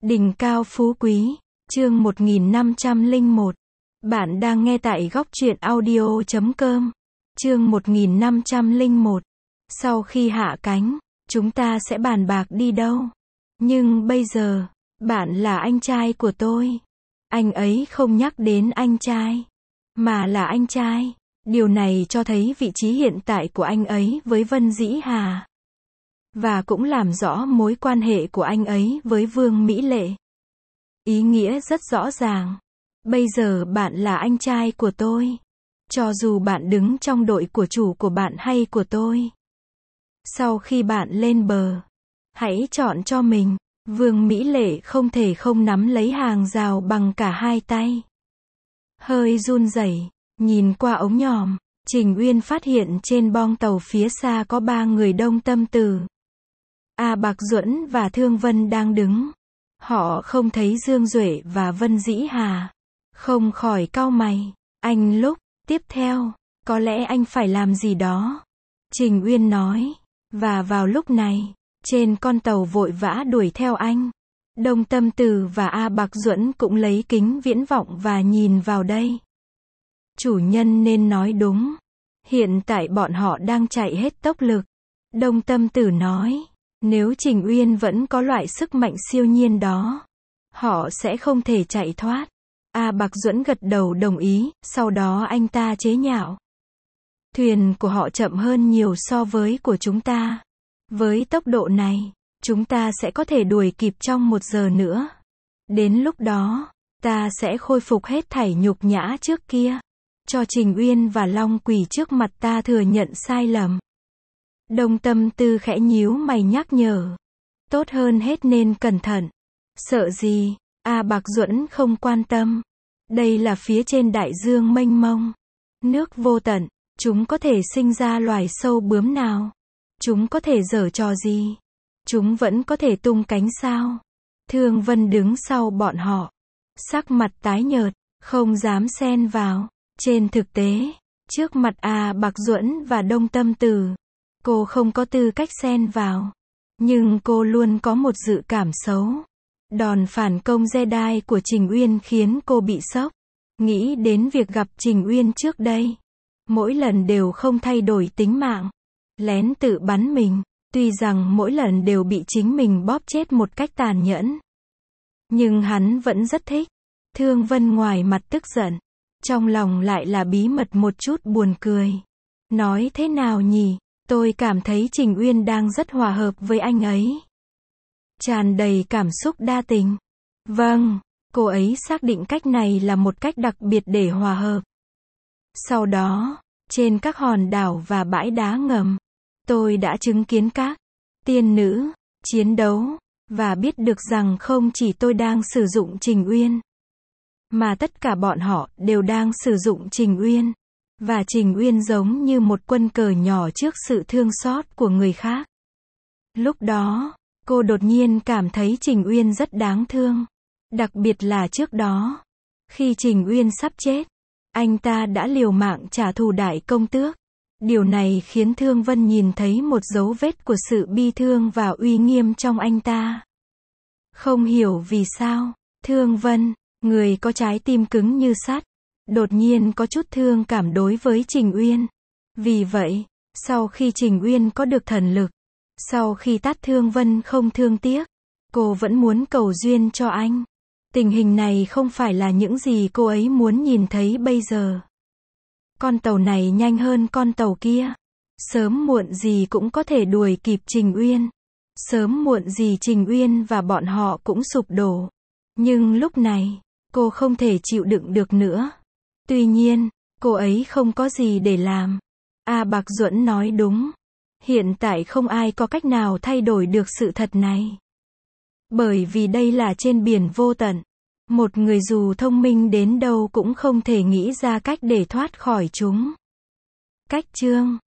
Đỉnh cao phú quý, chương 1501. Bạn đang nghe tại góc truyện audio.com. Chương 1501. Sau khi hạ cánh, chúng ta sẽ bàn bạc đi đâu. Nhưng bây giờ, bạn là anh trai của tôi. Anh ấy không nhắc đến anh trai, mà là anh trai. Điều này cho thấy vị trí hiện tại của anh ấy với Vân Dĩ Hà. Và cũng làm rõ mối quan hệ của anh ấy với Vương Mỹ Lệ. Ý nghĩa rất rõ ràng. Bây giờ bạn là anh trai của tôi. Cho dù bạn đứng trong đội của chủ của bạn hay của tôi. Sau khi bạn lên bờ, hãy chọn cho mình. Vương Mỹ Lệ không thể không nắm lấy hàng rào bằng cả hai tay. Hơi run rẩy, nhìn qua ống nhòm, Trình Uyên phát hiện trên bong tàu phía xa có 3 người Đông Tâm Tử. A Bạc Duẫn và Thương Vân đang đứng. Họ không thấy Dương Duệ và Vân Dĩ Hà. Không khỏi cau mày. Anh lúc tiếp theo, có lẽ anh phải làm gì đó. Trình Uyên nói. Và vào lúc này, trên con tàu vội vã đuổi theo anh. Đông Tâm Tử và A Bạc Duẫn cũng lấy kính viễn vọng và nhìn vào đây. Chủ nhân nên nói đúng. Hiện tại bọn họ đang chạy hết tốc lực. Đông Tâm Tử nói. Nếu Trình Uyên vẫn có loại sức mạnh siêu nhiên đó, họ sẽ không thể chạy thoát. A Bạc Duẫn gật đầu đồng ý, sau đó anh ta chế nhạo. Thuyền của họ chậm hơn nhiều so với của chúng ta. Với tốc độ này, chúng ta sẽ có thể đuổi kịp trong 1 giờ nữa. Đến lúc đó, ta sẽ khôi phục hết thảy nhục nhã trước kia. Cho Trình Uyên và Long Quỷ trước mặt ta thừa nhận sai lầm. Đông Tâm Tư khẽ nhíu mày nhắc nhở. Tốt hơn hết nên cẩn thận. Sợ gì? A Bạc Duẫn không quan tâm. Đây là phía trên đại dương mênh mông. Nước vô tận. Chúng có thể sinh ra loài sâu bướm nào? Chúng có thể giở trò gì? Chúng vẫn có thể tung cánh sao? Thương Vân đứng sau bọn họ. Sắc mặt tái nhợt, không dám xen vào. Trên thực tế, trước mặt A Bạc Duẫn và Đông Tâm Tử, cô không có tư cách xen vào. Nhưng cô luôn có một dự cảm xấu. Đòn phản công Jedi của Trình Uyên khiến cô bị sốc. Nghĩ đến việc gặp Trình Uyên trước đây. Mỗi lần đều không thay đổi tính mạng. Lén tự bắn mình. Tuy rằng mỗi lần đều bị chính mình bóp chết một cách tàn nhẫn. Nhưng hắn vẫn rất thích. Thương Vân ngoài mặt tức giận. Trong lòng lại là bí mật một chút buồn cười. Nói thế nào nhỉ? Tôi cảm thấy Trình Uyên đang rất hòa hợp với anh ấy. Tràn đầy cảm xúc đa tình. Vâng, cô ấy xác định cách này là một cách đặc biệt để hòa hợp. Sau đó, trên các hòn đảo và bãi đá ngầm, tôi đã chứng kiến các tiên nữ chiến đấu, và biết được rằng không chỉ tôi đang sử dụng Trình Uyên, mà tất cả bọn họ đều đang sử dụng Trình Uyên. Và Trình Uyên giống như một quân cờ nhỏ trước sự thương xót của người khác. Lúc đó, cô đột nhiên cảm thấy Trình Uyên rất đáng thương. Đặc biệt là trước đó, khi Trình Uyên sắp chết, anh ta đã liều mạng trả thù đại công tước. Điều này khiến Thương Vân nhìn thấy một dấu vết của sự bi thương và uy nghiêm trong anh ta. Không hiểu vì sao, Thương Vân, người có trái tim cứng như sắt, đột nhiên có chút thương cảm đối với Trình Uyên. Vì vậy, sau khi Trình Uyên có được thần lực, sau khi tát Thương Vân không thương tiếc, cô vẫn muốn cầu duyên cho anh. Tình hình này không phải là những gì cô ấy muốn nhìn thấy bây giờ. Con tàu này nhanh hơn con tàu kia. Sớm muộn gì cũng có thể đuổi kịp Trình Uyên. Sớm muộn gì Trình Uyên và bọn họ cũng sụp đổ. Nhưng lúc này, cô không thể chịu đựng được nữa. Tuy nhiên, cô ấy không có gì để làm. A Bạc Duẫn nói đúng. Hiện tại không ai có cách nào thay đổi được sự thật này. Bởi vì đây là trên biển vô tận. Một người dù thông minh đến đâu cũng không thể nghĩ ra cách để thoát khỏi chúng. Cách chương